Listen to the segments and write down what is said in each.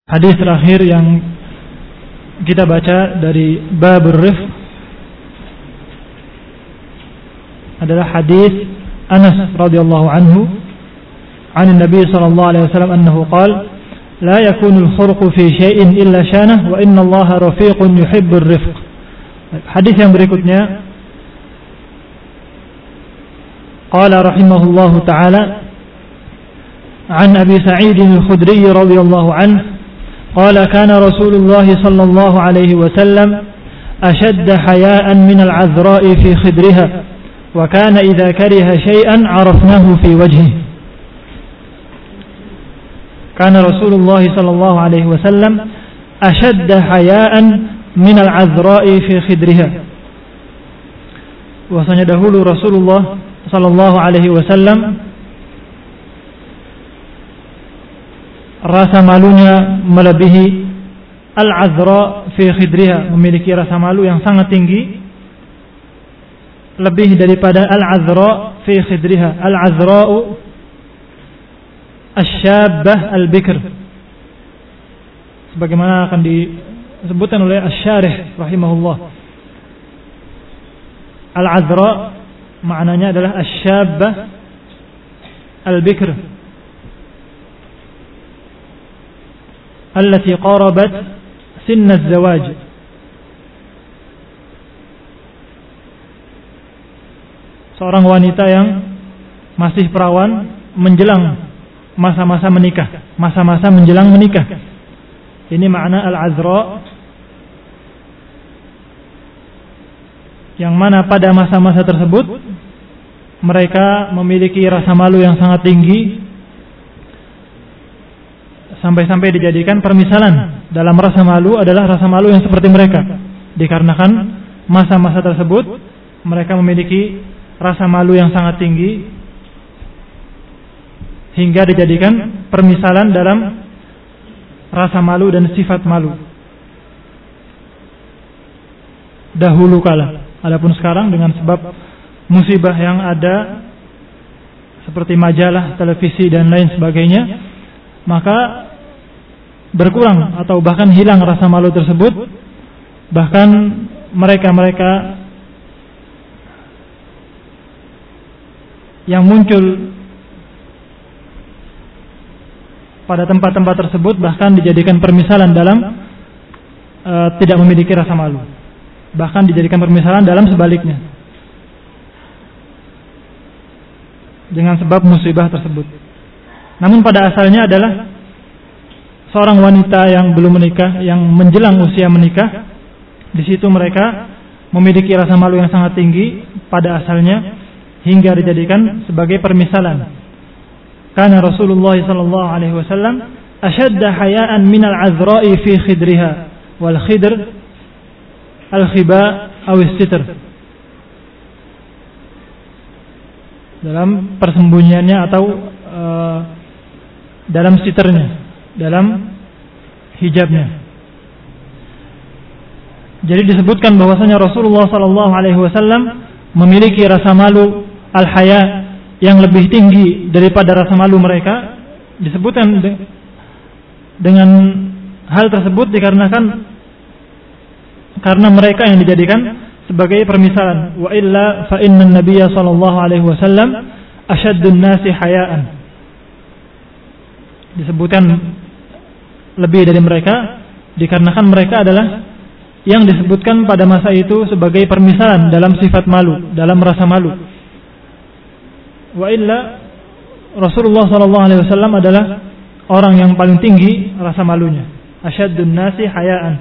Hadis terakhir yang kita baca dari Babur Rifq adalah hadis Anas radhiyallahu anhu an Nabi sallallahu alaihi wasallam annahu qala la yakunu al-khurqu fi shay'in illa shanah wa inna Allaha rafiqun yuhibbur rifq. Hadis yang berikutnya qala rahimahullahu taala an Abi Sa'id al-Khudri radhiyallahu anhu قال كان رسول الله صلى الله عليه وسلم أشد حياء من العذراء في خدرها وكان إذا كره شيئا عرفناه في وجهه. كان رسول الله صلى الله عليه وسلم أشد حياء من العذراء في خدرها. Bahwasanya dahulu Rasulullah sallallahu alaihi wasallam rasa malunya melebihi al-azra fi khidriha, memiliki rasa malu yang sangat tinggi lebih daripada al-azra fi khidriha. Al-azra'u asy-syabbah al-bikr, sebagaimana akan disebutkan oleh asy-syarih rahimahullah. Al-azra maknanya adalah asy-syabbah al-bikr allati qarabat sinna az-zawaj, seorang wanita yang masih perawan menjelang masa-masa menikah, masa-masa menjelang menikah. Ini makna al-azra, yang mana pada masa-masa tersebut mereka memiliki rasa malu yang sangat tinggi, sampai-sampai dijadikan permisalan dalam rasa malu adalah rasa malu yang seperti mereka, dikarenakan masa-masa tersebut mereka memiliki rasa malu yang sangat tinggi hingga dijadikan permisalan dalam rasa malu dan sifat malu dahulu kala. Adapun sekarang dengan sebab musibah yang ada seperti majalah, televisi dan lain sebagainya, maka berkurang atau bahkan hilang rasa malu tersebut. Bahkan mereka-mereka yang muncul pada tempat-tempat tersebut bahkan dijadikan permisalan dalam tidak memiliki rasa malu, bahkan dijadikan permisalan dalam sebaliknya dengan sebab musibah tersebut. Namun pada asalnya adalah seorang wanita yang belum menikah, yang menjelang usia menikah, di situ mereka memiliki rasa malu yang sangat tinggi pada asalnya hingga dijadikan sebagai permisalan. Karena Rasulullah sallallahu alaihi wasallam ashadda hayaan min al-azra'i fi khidriha wal khidr al-khiba aw as-sitr, dalam persembunyiannya atau dalam siternya, dalam hijabnya. Jadi disebutkan bahwasanya Rasulullah sallallahu alaihi wasallam memiliki rasa malu al-haya yang lebih tinggi daripada rasa malu mereka. Disebutkan dengan hal tersebut dikarenakan karena mereka yang dijadikan sebagai permisalan. Wa illa fa inna an-nabiyya sallallahu alaihi wasallam ashaddun nasi hayaan. Disebutkan lebih dari mereka dikarenakan mereka adalah yang disebutkan pada masa itu sebagai permisalan dalam sifat malu, dalam rasa malu. Wa illa Rasulullah sallallahu alaihi wasallam adalah orang yang paling tinggi rasa malunya, asyaddun nasi hayaan.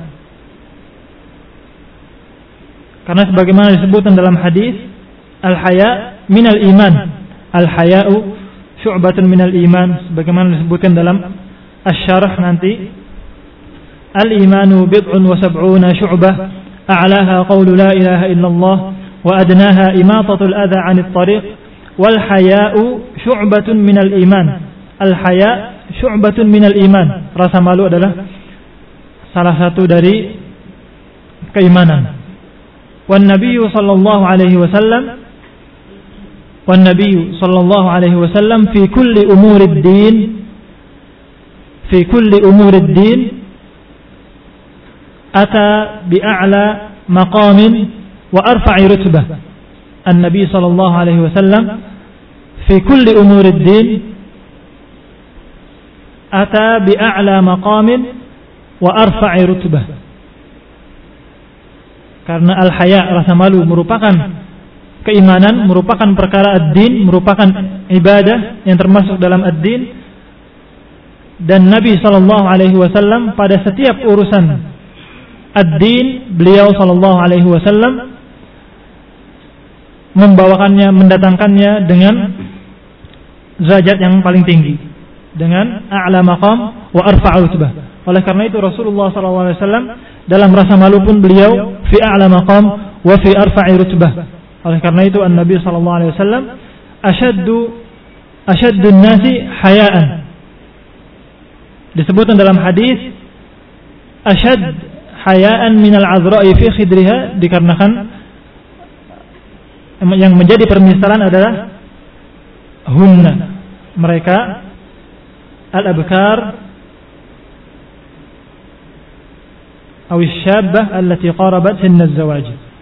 Karena sebagaimana disebutkan dalam hadis, al-haya minal iman, al-haya'u syu'batun minal iman, sebagaimana disebutkan dalam asy-syarah nanti, al-imanu bid'un wa sab'una syu'bah, a'laha qawlu la ilaha illallah wa adnaha imatatul adha 'anit tariq, wal haya'u syu'batun minal iman. Al-haya syu'batun minal iman. Rasa malu adalah salah satu dari keimanan. Wan nabiyyu sallallahu alaihi wasallam والنبي صلى الله عليه وسلم في كل أمور الدين ata bi'a'la maqamin wa arfa'i rutbah. An-Nabi sallallahu alaihi wasallam fi kulli umurid din ata bi'a'la maqamin wa arfa'i rutbah. Karena al-haya, rasa malu, merupakan keimanan, merupakan perkara ad-din, merupakan ibadah yang termasuk dalam ad-din. Dan Nabi sallallahu alaihi wasallam pada setiap urusan ad-din, beliau sallallahu alaihi wasallam membawakannya, mendatangkannya dengan derajat yang paling tinggi, dengan a'la maqam wa arfa' rutbah. Oleh karena itu Rasulullah sallallahu alaihi wasallam dalam rasa malu pun beliau fi a'la maqam wa fi arfa'i rutbah. Oleh karena itu An-Nabi sallallahu alaihi wasallam asyaddun nasi haya'an. Disebutkan dalam hadis asyad haya'an minal azra'i fi khidriha, dikarenakan yang menjadi permisalan adalah hunna, mereka al-abkar atau syabah allati qarabat sinna az-zawaj.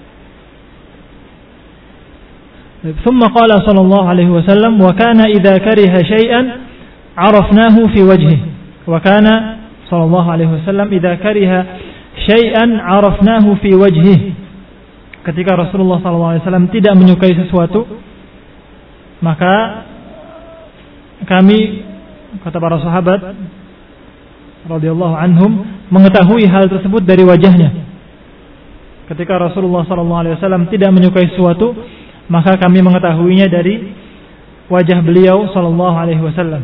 ثم قال صلى الله عليه وسلم وكان إذا كره شيئا عرفناه في وجهه. وكان صلى الله عليه وسلم إذا كره شيئا عرفناه في وجهه. Ketika Rasulullah SAW tidak menyukai sesuatu, maka kami, kata para sahabat radhiyallahu anhum, mengetahui hal tersebut dari wajahnya. Ketika Rasulullah SAW tidak menyukai sesuatu, maka kami mengetahuinya dari wajah beliau sallallahu alaihi wasallam.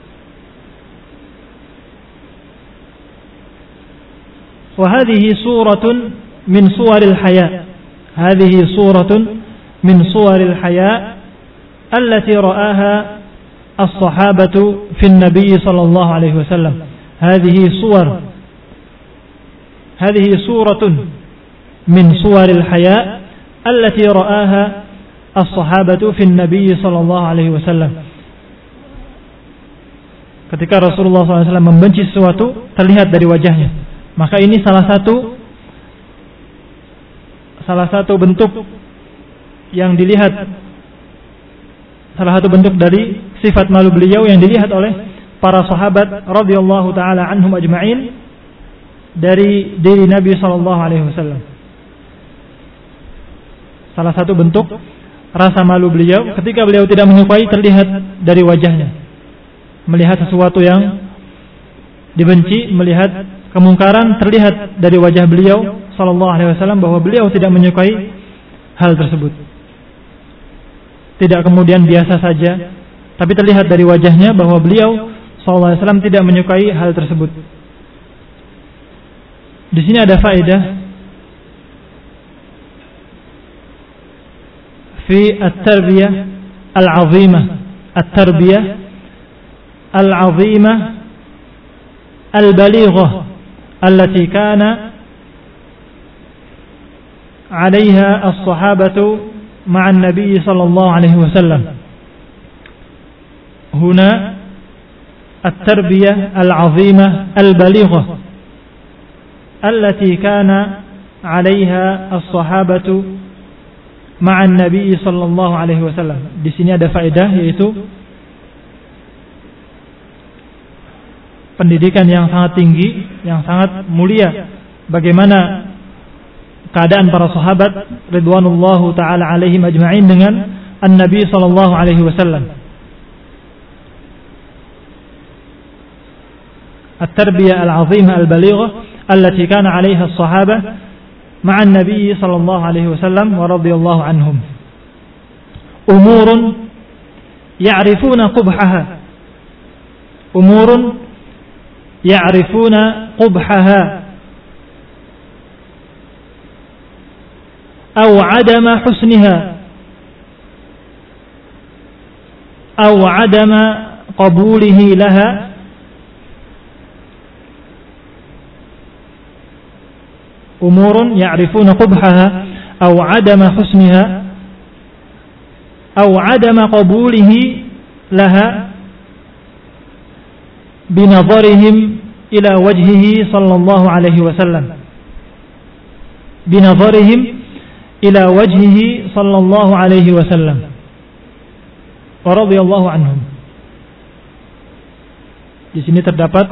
Wa hadhihi suratun min suwaril haya. Hadhihi suratun min suwaril haya allati ra'aha as-sahabatu fi an-nabiy sallallahu alaihi wasallam. Hadhihi suratun min suwaril haya allati ra'aha as-sahabatu fi an-nabiy sallallahu alaihi wasallam. Ketika Rasulullah SAW membenci sesuatu, terlihat dari wajahnya. Maka ini salah satu bentuk yang dilihat, salah satu bentuk dari sifat malu beliau yang dilihat oleh para sahabat radhiyallahu taala anhum ajma'in dari diri Nabi sallallahu alaihi wasallam. Salah satu bentuk rasa malu beliau ketika beliau tidak menyukai terlihat dari wajahnya. Melihat sesuatu yang dibenci, melihat kemungkaran, terlihat dari wajah beliau sallallahu alaihi wasallam bahwa beliau tidak menyukai hal tersebut. Tidak kemudian biasa saja, tapi terlihat dari wajahnya bahwa beliau sallallahu alaihi wasallam tidak menyukai hal tersebut. Di sini ada faedah fi at-tarbiyah al-'azimah, at-tarbiyah al-'azimah al-balighah allati kana 'alayha as-sahabatu ma'a an-nabi sallallahu alaihi wasallam. Huna at-tarbiyah al-'azimah al-balighah allati kana 'alayha as-sahabatu ma'a an-nabi sallallahu alaihi wasallam. Di sini ada faedah, yaitu pendidikan yang sangat tinggi, yang sangat mulia, bagaimana keadaan para sahabat ridwanullahu taala alaihim ajma'in dengan an-nabi sallallahu alaihi wasallam. At-tarbiyah al-'azimah al-balighah allati kana 'alaiha as-sahabah ma'a an-nabi sallallahu alaihi wasallam wa radhiyallahu anhum. Umurun ya'rifuna qubhaha. Umurun ya'rifuna qubhaha أو عدم حسنها أو عدم قبوله لها أمور يعرفون قبحها أو عدم حسنها أو عدم قبوله لها بنظرهم إلى وجهه صلى الله عليه وسلم. binadharihim ila wajhihi sallallahu alaihi wasallam wa radhiyallahu anhum. Di sini terdapat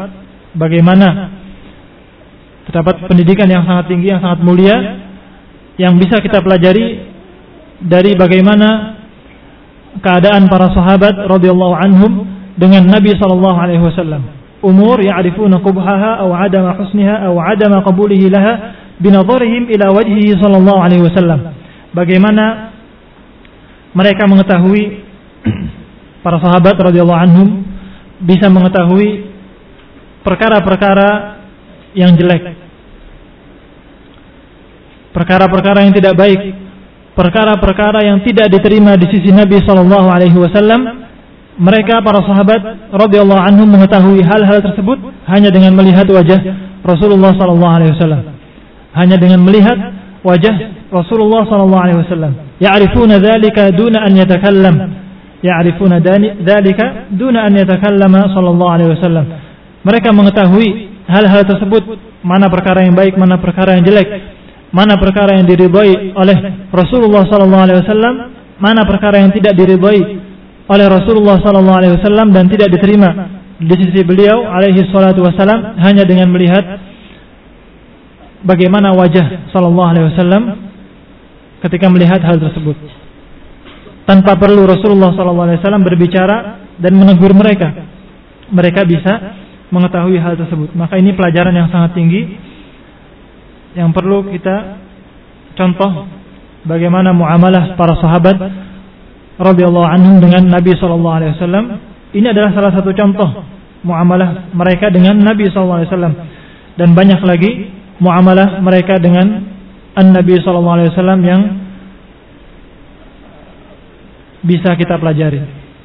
pendidikan yang sangat tinggi, yang sangat mulia, yang bisa kita pelajari dari bagaimana keadaan para sahabat radhiyallahu anhum dengan Nabi sallallahu alaihi wasallam. Umur ya'rifuna qubhaha aw 'adama husniha aw 'adama qabulihi laha binadharihim ila wajhihi sallallahu alaihi wasallam. Bagaimana mereka mengetahui, para sahabat radhiyallahu anhum bisa mengetahui perkara-perkara yang jelek, perkara-perkara yang tidak baik, perkara-perkara yang tidak diterima di sisi Nabi sallallahu alaihi wasallam. Mereka para sahabat radhiyallahu anhum mengetahui hal-hal tersebut hanya dengan melihat wajah Rasulullah sallallahu alaihi wasallam. Hanya dengan melihat wajah Rasulullah sallallahu alaihi wasallam. Ya'rifuna dzalika duna an yatakallam. Ya'rifuna dzalika duna an yatakallama sallallahu alaihi wasallam. Mereka mengetahui hal-hal tersebut, mana perkara yang baik, mana perkara yang jelek, mana perkara yang diridhai oleh Rasulullah sallallahu alaihi wasallam, mana perkara yang tidak diridhai oleh Rasulullah sallallahu alaihi wasallam dan tidak diterima di sisi beliau alaihi salatu wasallam, hanya dengan melihat bagaimana wajah sallallahu alaihi wasallam ketika melihat hal tersebut. Tanpa perlu Rasulullah sallallahu alaihi wasallam berbicara dan menegur mereka, mereka bisa mengetahui hal tersebut. Maka ini pelajaran yang sangat tinggi yang perlu kita contoh, bagaimana muamalah para sahabat radhiyallahu anhum dengan Nabi sallallahu alaihi wasallam. Ini adalah salah satu contoh muamalah mereka dengan Nabi sallallahu alaihi wasallam, dan banyak lagi muamalah mereka dengan An-Nabi sallallahu alaihi wasallam yang bisa kita pelajari.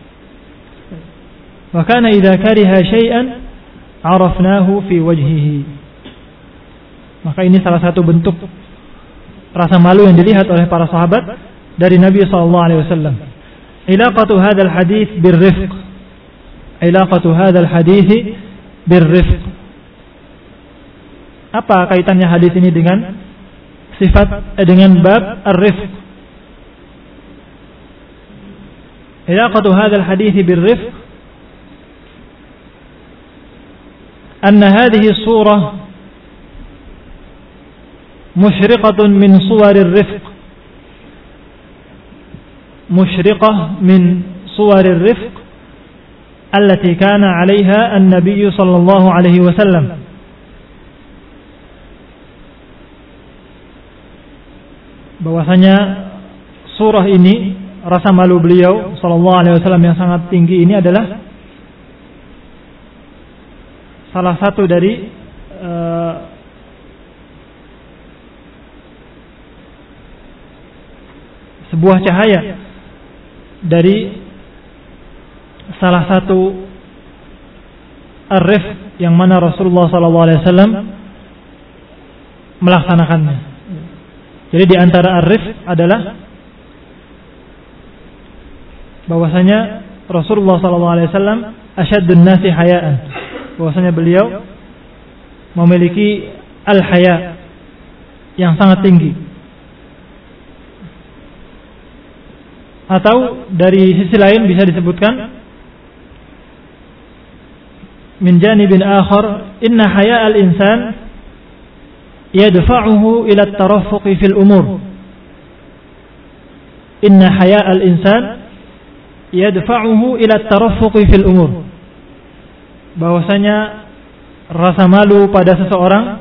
Wa kana idza kariha syai'an 'arafnahu fi wajhihi. Maka ini salah satu bentuk rasa malu yang dilihat oleh para sahabat dari Nabi sallallahu alaihi wasallam. Ilaqatu hadzal hadits birrifq. Ilaqatu hadzal hadits birrifq. Apa kaitannya hadis ini dengan dengan bab ar-rifq? Ilaqatu hadzal hadits birrifq anna hadhihi surah mushriqatun min suwarir rifq. مشرقة من صور الرفق التي كان عليها النبي صلى الله عليه وسلم. Bahwasanya surah ini, rasa malu beliau sallallahu alaihi wasallam yang sangat tinggi ini adalah salah satu dari sebuah cahaya dari salah satu ar-rifq yang mana Rasulullah SAW melaksanakannya. Jadi di antara ar-rifq adalah bahwasanya Rasulullah SAW asyaddun nasi hayaan, bahwasanya beliau memiliki al-haya yang sangat tinggi. Atau dari sisi lain bisa disebutkan min janibin akhar, inna haya al-insan yadfa'uhu ila at-taraffuq fil umur. Inna haya al-insan yadfa'uhu ila at-taraffuq fil umur. Bahwasanya rasa malu pada seseorang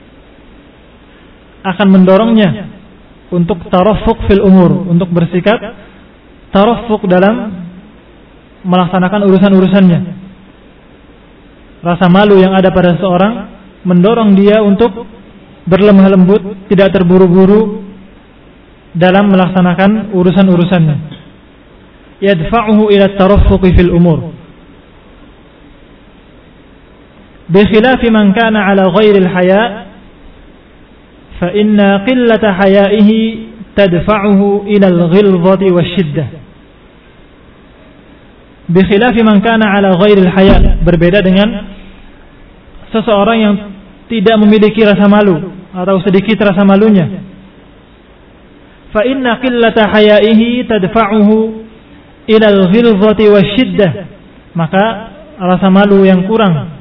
akan mendorongnya untuk taraffuq fil umur, untuk bersikap taraffuq dalam melaksanakan urusan-urusannya. Rasa malu yang ada pada seseorang mendorong dia untuk berlemah lembut, tidak terburu-buru dalam melaksanakan urusan-urusannya. Yadfa'uhu ila taraffuq fil umur. Bi khilafi man kana ala ghairil haya, fa inna qillata hayaihi tadfa'uhu ila al-ghilzati wasyiddah. Bi khilafi man kana ala ghairil haya, berbeda dengan seseorang yang tidak memiliki rasa malu atau sedikit rasa malunya. fa inna qillata haya'ihi tadfa'uhu ila al-ghilzati wasyiddah. Maka rasa malu yang kurang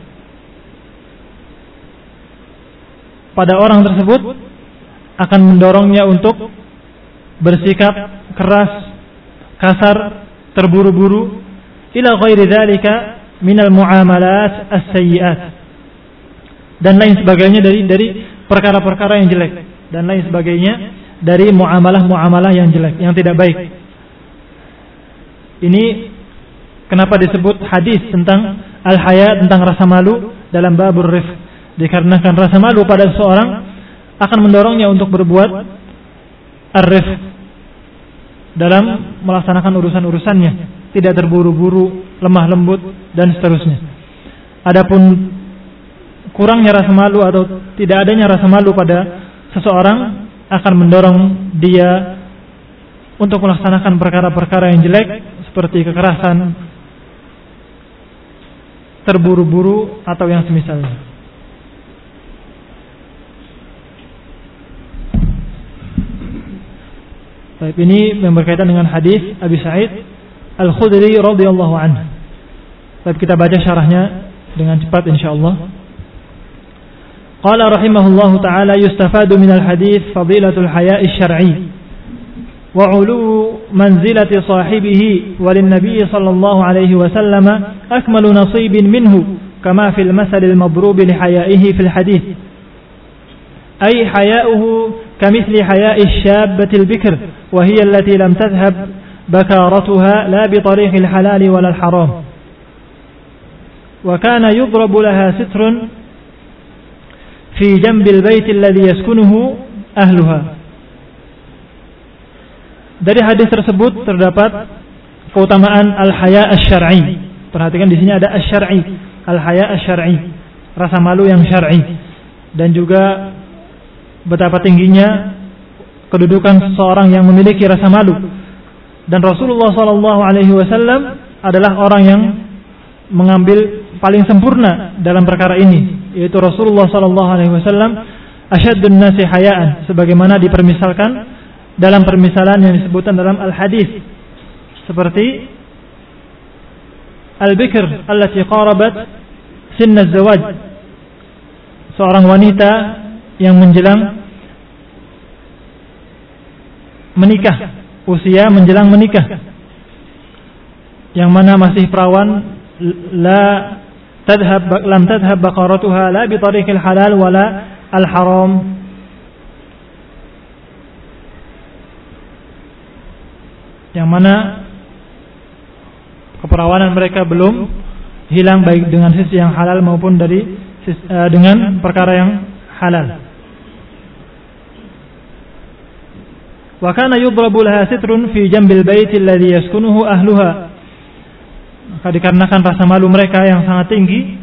pada orang tersebut akan mendorongnya untuk bersikap keras, kasar, terburu-buru, ila ghairi dzalika minal muamalat as-sayyi'at, dan lain sebagainya dari perkara-perkara yang jelek, dan lain sebagainya dari muamalah-muamalah yang jelek, yang tidak baik. Ini kenapa disebut hadis tentang al-haya, tentang rasa malu dalam babur rifq, dikarenakan rasa malu pada seseorang akan mendorongnya untuk berbuat ar-rifq dalam melaksanakan urusan-urusannya, tidak terburu-buru, lemah lembut, dan seterusnya. Adapun kurangnya rasa malu atau tidak adanya rasa malu pada seseorang akan mendorong dia untuk melaksanakan perkara-perkara yang jelek seperti kekerasan, terburu-buru, atau yang semisalnya. Baik, ini yang berkaitan dengan hadis Abi Sa'id Al-Khudri radhiyallahu anhu. Baik, kita baca syarahnya dengan cepat insyaallah. Qala rahimahullahu ta'ala yustafadu minal hadis fadilatul haya'i syar'i wa 'ulu manzilati sahibihi wa lin-nabiy sallallahu alaihi wasallam akmalu nasibin minhu kama fil masalil madrub li haya'ihi fil hadis. Ay haya'uhu كمثل حياء الشابة البكر وهي التي لم تذهب بكارتها لا بطريق الحلال ولا الحرام وكان يضرب لها ستر في جنب البيت الذي يسكنه أهلها. Dari hadis tersebut terdapat keutamaan al-haya asy-syar'i. Perhatikan di sini ada asy-syar'i, al-haya asy-syar'i, rasa malu yang syar'i, dan juga betapa tingginya kedudukan seseorang yang memiliki rasa malu. Dan Rasulullah SAW adalah orang yang mengambil paling sempurna dalam perkara ini, yaitu Rasulullah SAW asyaddun nasi hayaan, sebagaimana dipermisalkan dalam permisalan yang disebutkan dalam al-hadis, seperti al-bikr allati qarabat sinna az-zawaj, seorang wanita yang menjelang menikah, usia menjelang menikah, yang mana masih perawan, lam tadhhab baqaratuha la bi tariqil halal wala al haram. Yang mana keperawanan mereka belum hilang, baik dengan sisi yang halal maupun dengan perkara yang halal. Wa kana yudrabu laha sitrun fi jambil bait alladhi yaskunuhu ahluha. Maka dikarenakan rasa malu mereka yang sangat tinggi,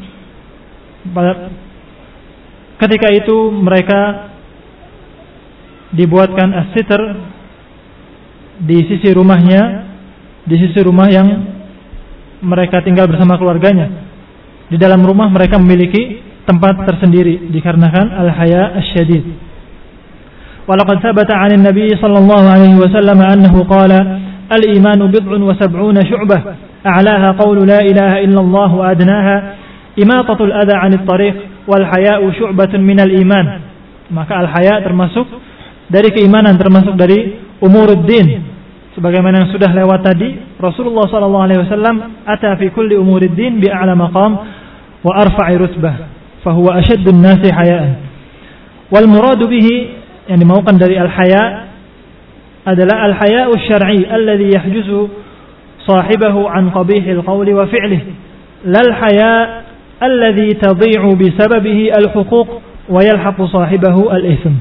ketika itu mereka dibuatkan as-sitr di sisi rumahnya, di sisi rumah yang mereka tinggal bersama keluarganya. Di dalam rumah mereka memiliki tempat tersendiri dikarenakan al-haya asy-syadid. ولقد ثبت عن النبي صلى الله عليه وسلم أنه قال الإيمان بضع وسبعون شعبة أعلاها قول لا إله إلا الله وأدناها إماطة الأذى عن الطريق والحياء شعبة من الإيمان. Maka al-haya termasuk dari keimanan, termasuk dari umuruddin, sebagaimana yang sudah lewat tadi. Rasulullah SAW ata fi kulli umuruddin bi a'la maqam wa arfa'i rutbah fahuwa asyaddun nasi haya'an. Wal muradu bihi, yang dimaukan dari al-haya adalah al-haya'u syar'i alladhi yahjuzu sahibahu an qabihil qawli wa fi'lihi, lal haya alladhi tadhi'u bisababihi al-huquq wa yalhaqu sahibahu al-ithm.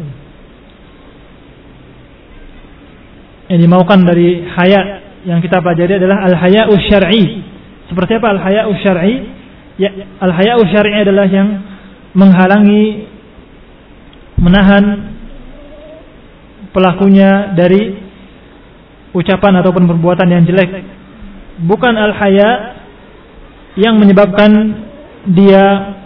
Yang dimaukan dari haya yang kita pelajari adalah al-haya'u syar'i. Seperti apa al-haya'u syar'i? Ya, al-haya'u syar'i adalah yang menghalangi, menahan pelakunya dari ucapan ataupun perbuatan yang jelek. Bukan al-haya yang menyebabkan dia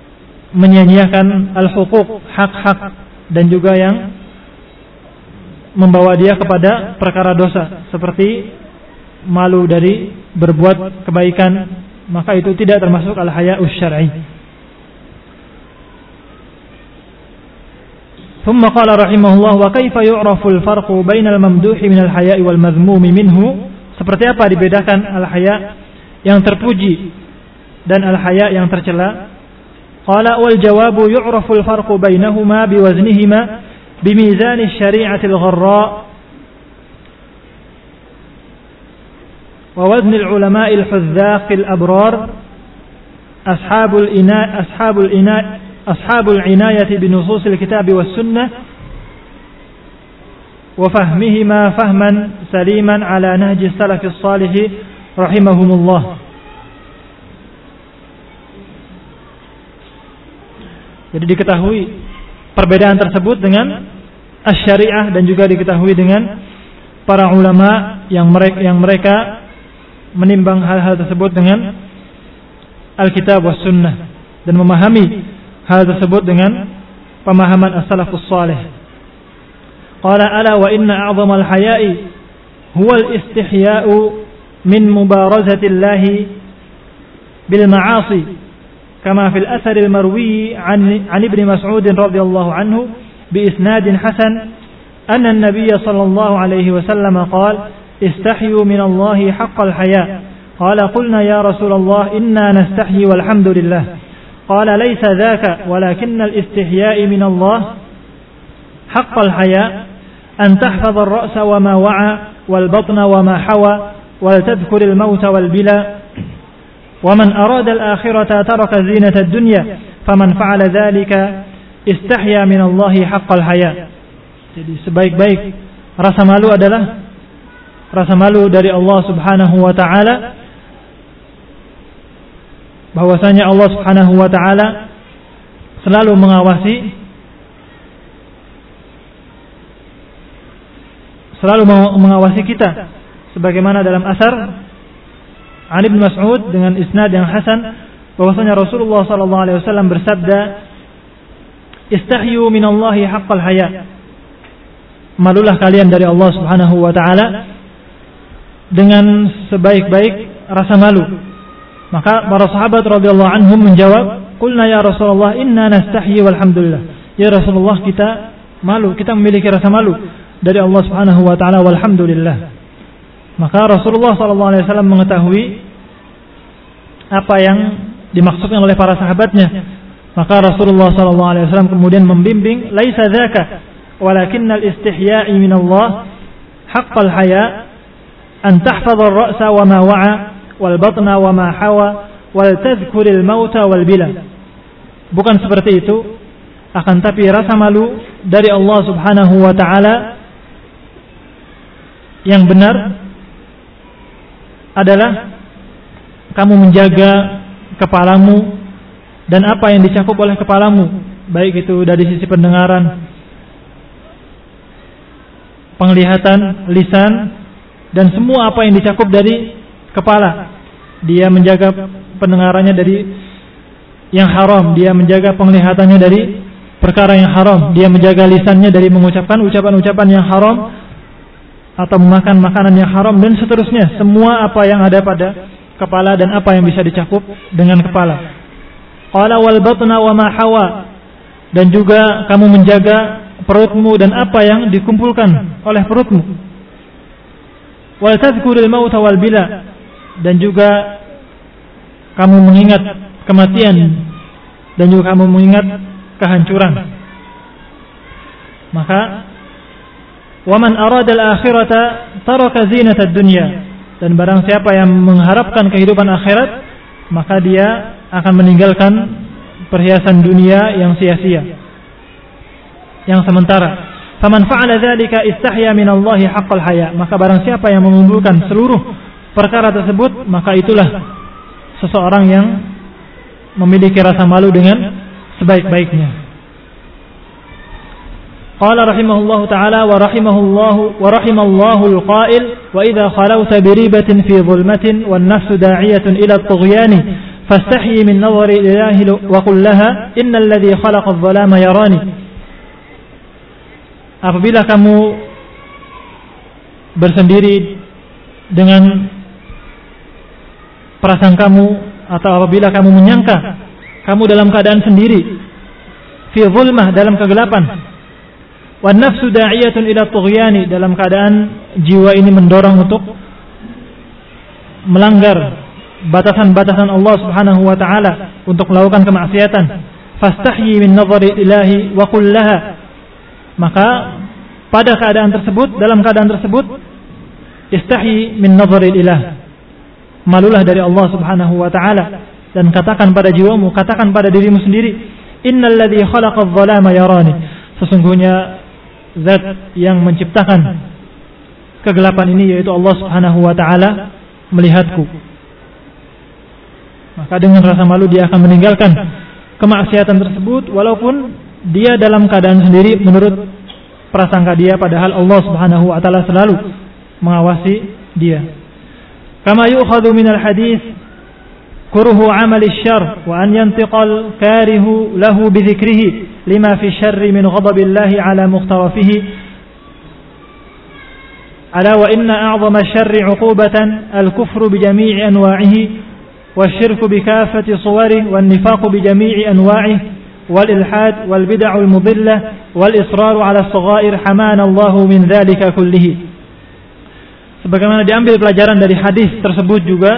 menyia-nyiakan al-huquq, hak-hak, dan juga yang membawa dia kepada perkara dosa, seperti malu dari berbuat kebaikan, maka itu tidak termasuk al-haya'us syar'i. ثم قال رحمه الله وكيف يعرف الفرق بين الممدوح من الحياء والمذموم منه. Seperti apa dibedakan al-haya yang terpuji dan al-haya yang tercela? Qala wal jawabu yu'rafu al-farqu bainahuma biwaznihima bimizan asy-syari'ati al-gharra wa wazn al-ulama'i al-huzzaq al-abrar أصحاب العناية بنصوص الكتاب والسنة وفهمهما فهما سليما على نهج السلف الصالح رحمهم الله. Jadi diketahui perbedaan tersebut dengan asy-syariah dan juga diketahui dengan para ulama yang mereka menimbang hal-hal tersebut dengan Alkitab was Sunnah dan memahami hal tersebut dengan pemahaman as-salafus salih. Qala ala wa inna a'zama al-haya'i huwa al-istihya'u min mubarazati Allah bil ma'asi kama fil athar al-marwi 'an ibn Mas'ud radhiyallahu anhu bi isnadin hasan anna an-nabiy sallallahu alaihi wasallam qala istahyu min Allah haqqal haya'. Qala qulna ya Rasulullah inna nastahyi walhamdulillah. قال ليس ذاك ولكن الاستحياء من الله حق الحياء أن تحفظ الرأس وما وعى والبطن وما حوى ولتذكر الموت والبلى ومن أراد الآخرة ترك زينة الدنيا فمن فعل ذلك استحيا من الله حق الحياء. Jadi sebaik-baik rasa malu adalah rasa malu dari Allah Subhanahu wa taala, bahwasanya Allah Subhanahu wa taala selalu mengawasi kita, sebagaimana dalam asar an Ibn Mas'ud dengan isnad yang hasan bahwasanya Rasulullah sallallahu alaihi wasallam bersabda istahyu minallahi haqqal haya, malulah kalian dari Allah Subhanahu wa taala dengan sebaik-baik rasa malu. Maka para sahabat radhiyallahu anhum menjawab, "Qulna ya Rasulullah inna nastahyi walhamdulillah." Ya Rasulullah, kita malu, kita memiliki rasa malu dari Allah Subhanahu wa taala walhamdulillah. Maka Rasulullah sallallahu alaihi wasallam mengetahui apa yang dimaksudkan oleh para sahabatnya. Maka Rasulullah sallallahu alaihi wasallam kemudian membimbing, "Laisa dzaka, walakinnal istihya'i min Allah haqqal haya an tahfadha ar-ra'sa wa ma wa'a wal batna wa ma hawa wal tadhkuril mauta wal bila." Bukan seperti itu, akan tapi rasa malu dari Allah Subhanahu wa taala yang benar adalah kamu menjaga kepalamu dan apa yang dicakup oleh kepalamu, baik itu dari sisi pendengaran, penglihatan, lisan, dan semua apa yang dicakup dari kepala. Dia menjaga pendengarannya dari yang haram, dia menjaga penglihatannya dari perkara yang haram, dia menjaga lisannya dari mengucapkan ucapan-ucapan yang haram atau memakan makanan yang haram, dan seterusnya. Semua apa yang ada pada kepala dan apa yang bisa dicakup dengan kepala. Qala wal batna wa ma hawa, dan juga kamu menjaga perutmu dan apa yang dikumpulkan oleh perutmu. Wal tadhkuril mauta wal bila, dan juga kamu mengingat kematian dan juga kamu mengingat kehancuran. Maka waman arada al-akhirata taraka zinatad dunya, dan barang siapa yang mengharapkan kehidupan akhirat, maka dia akan meninggalkan perhiasan dunia yang sia-sia, yang sementara. Faman fa'ala dzalika istahya minallahi haqqal haya, maka barang siapa yang mengumpulkan seluruh perkara tersebut, maka itulah seseorang yang memiliki rasa malu dengan sebaik-baiknya. Qala rahimahullahu ta'ala wa rahimallahu al-qa'il wa idza khalawta bi ribatin fi dhulmatin wan nafsu da'iyatun ila at-tughyani fastahyi min nadhari ilahi wa qul laha innal ladhi khalaqa adh-dhalama yarani. Apabila kamu bersendiri dengan prasangkamu, atau apabila kamu menyangka kamu dalam keadaan sendiri, fi zulmah, dalam kegelapan, wan nafsu da'iyatun ila tughyani, dalam keadaan jiwa ini mendorong untuk melanggar batasan-batasan Allah Subhanahu wa taala, untuk melakukan kemaksiatan. Fastahyi min nazari ilahi wa qul laha, maka pada keadaan tersebut, dalam keadaan tersebut, istahyi min nazari ilah, malulah dari Allah Subhanahu wa taala, dan katakan pada jiwamu, katakan pada dirimu sendiri, innal ladzi khalaqadz zalama yarani, sesungguhnya zat yang menciptakan kegelapan ini, yaitu Allah Subhanahu wa taala, melihatku. Maka dengan rasa malu dia akan meninggalkan kemaksiatan tersebut, walaupun dia dalam keadaan sendiri menurut prasangka dia, padahal Allah Subhanahu wa taala selalu mengawasi dia. Kama yu'khadhu minal hadis kuruhu amali syarr wa an yantiqal karihu lahu bi dzikrihi lima fi syarri min ghadabillahi ala muqtarafihi, ala wa inna a'zama syarri 'uqubatan al-kufru bi jami'i anwa'ihi والشرك بكافة صوره والنفاق بجميع أنواعه والإلحاد والبدع المضلة والإصرار على الصغائر حمانا الله من ذلك كله. Sebagaimana diambil pelajaran dari hadis tersebut juga,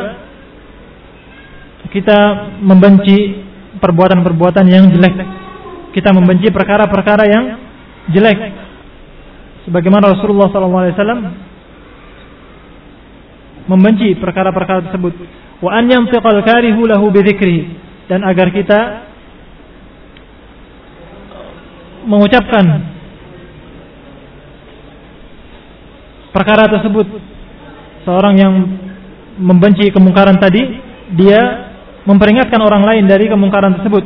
kita membenci perbuatan-perbuatan yang jelek, kita membenci perkara-perkara yang jelek, sebagaimana Rasulullah SAW membenci perkara-perkara tersebut. Wa an yantiqal karihu lahu bi dzikrihi, dan agar kita mengucapkan perkara tersebut. Seorang yang membenci kemungkaran tadi, dia memperingatkan orang lain dari kemungkaran tersebut,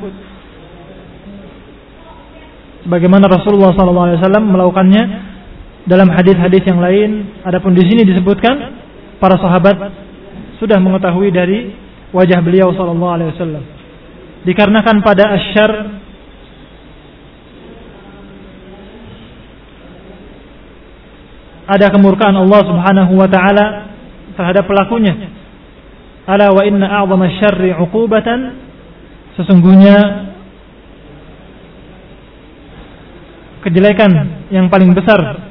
sebagaimana Rasulullah SAW melakukannya dalam hadis-hadis yang lain. Adapun di sini disebutkan para sahabat sudah mengetahui dari wajah beliau sallallahu alaihi wasallam, dikarenakan pada asyar ada kemurkaan Allah Subhanahu wa taala terhadap pelakunya. Ala wa inna a'zama syarri 'uqubatan, sesungguhnya kejelekan yang paling besar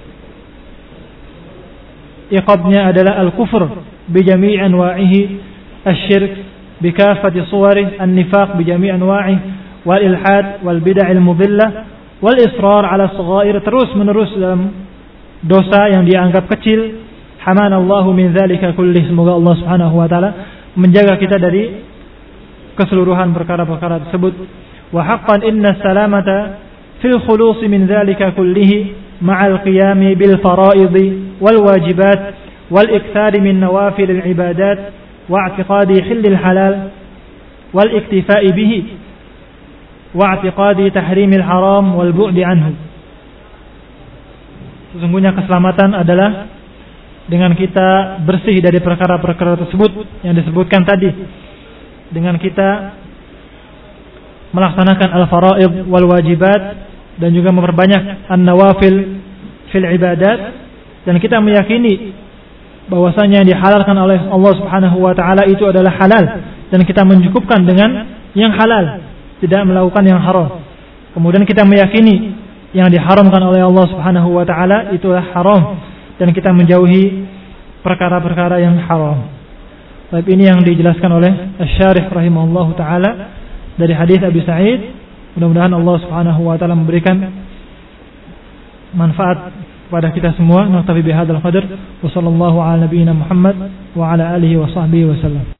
iqabnya adalah al-kufr bijami' anwa'ihi, asy-syirk bikafati suwarih, an-nifaq bijami' anwa'ihi, wal ilhad wal bid'ah al-mudillah wal israr 'ala as-saghair, terus menerus dalam dosa yang dianggap kecil. Hamanallahu min dzalika kulli, semoga Allah Subhanahu wa taala menjaga kita dari keseluruhan perkara-perkara tersebut. Wa haqqan inna salamata fil khulus min dzalika kullihi ma'al qiyami bil fara'id wal wajibat wal iktsari min nawafil al ibadat wa i'tiqadi hil al halal wal iktifa'i bihi wa i'tiqadi tahrim al haram wal bu'd anhu. Sesungguhnya keselamatan adalah dengan kita bersih dari perkara-perkara tersebut yang disebutkan tadi, dengan kita melaksanakan al-fara'id wal wajibat dan juga memperbanyak an-nawafil fil ibadat, dan kita meyakini bahwasanya yang dihalalkan oleh Allah Subhanahu wa taala itu adalah halal, dan kita mencukupkan dengan yang halal, tidak melakukan yang haram. Kemudian kita meyakini yang diharamkan oleh Allah Subhanahu wa taala itu adalah haram, dan kita menjauhi perkara-perkara yang haram. Baik, ini yang dijelaskan oleh Asy-Syarih rahimahullahu taala dari hadis Abi Sa'id. Mudah-mudahan Allah Subhanahu wa taala memberikan manfaat kepada kita semua. Naktafi bihadzal qadar wa sallallahu ala nabiyyina Muhammad wa ala alihi wa sahbihi wasallam.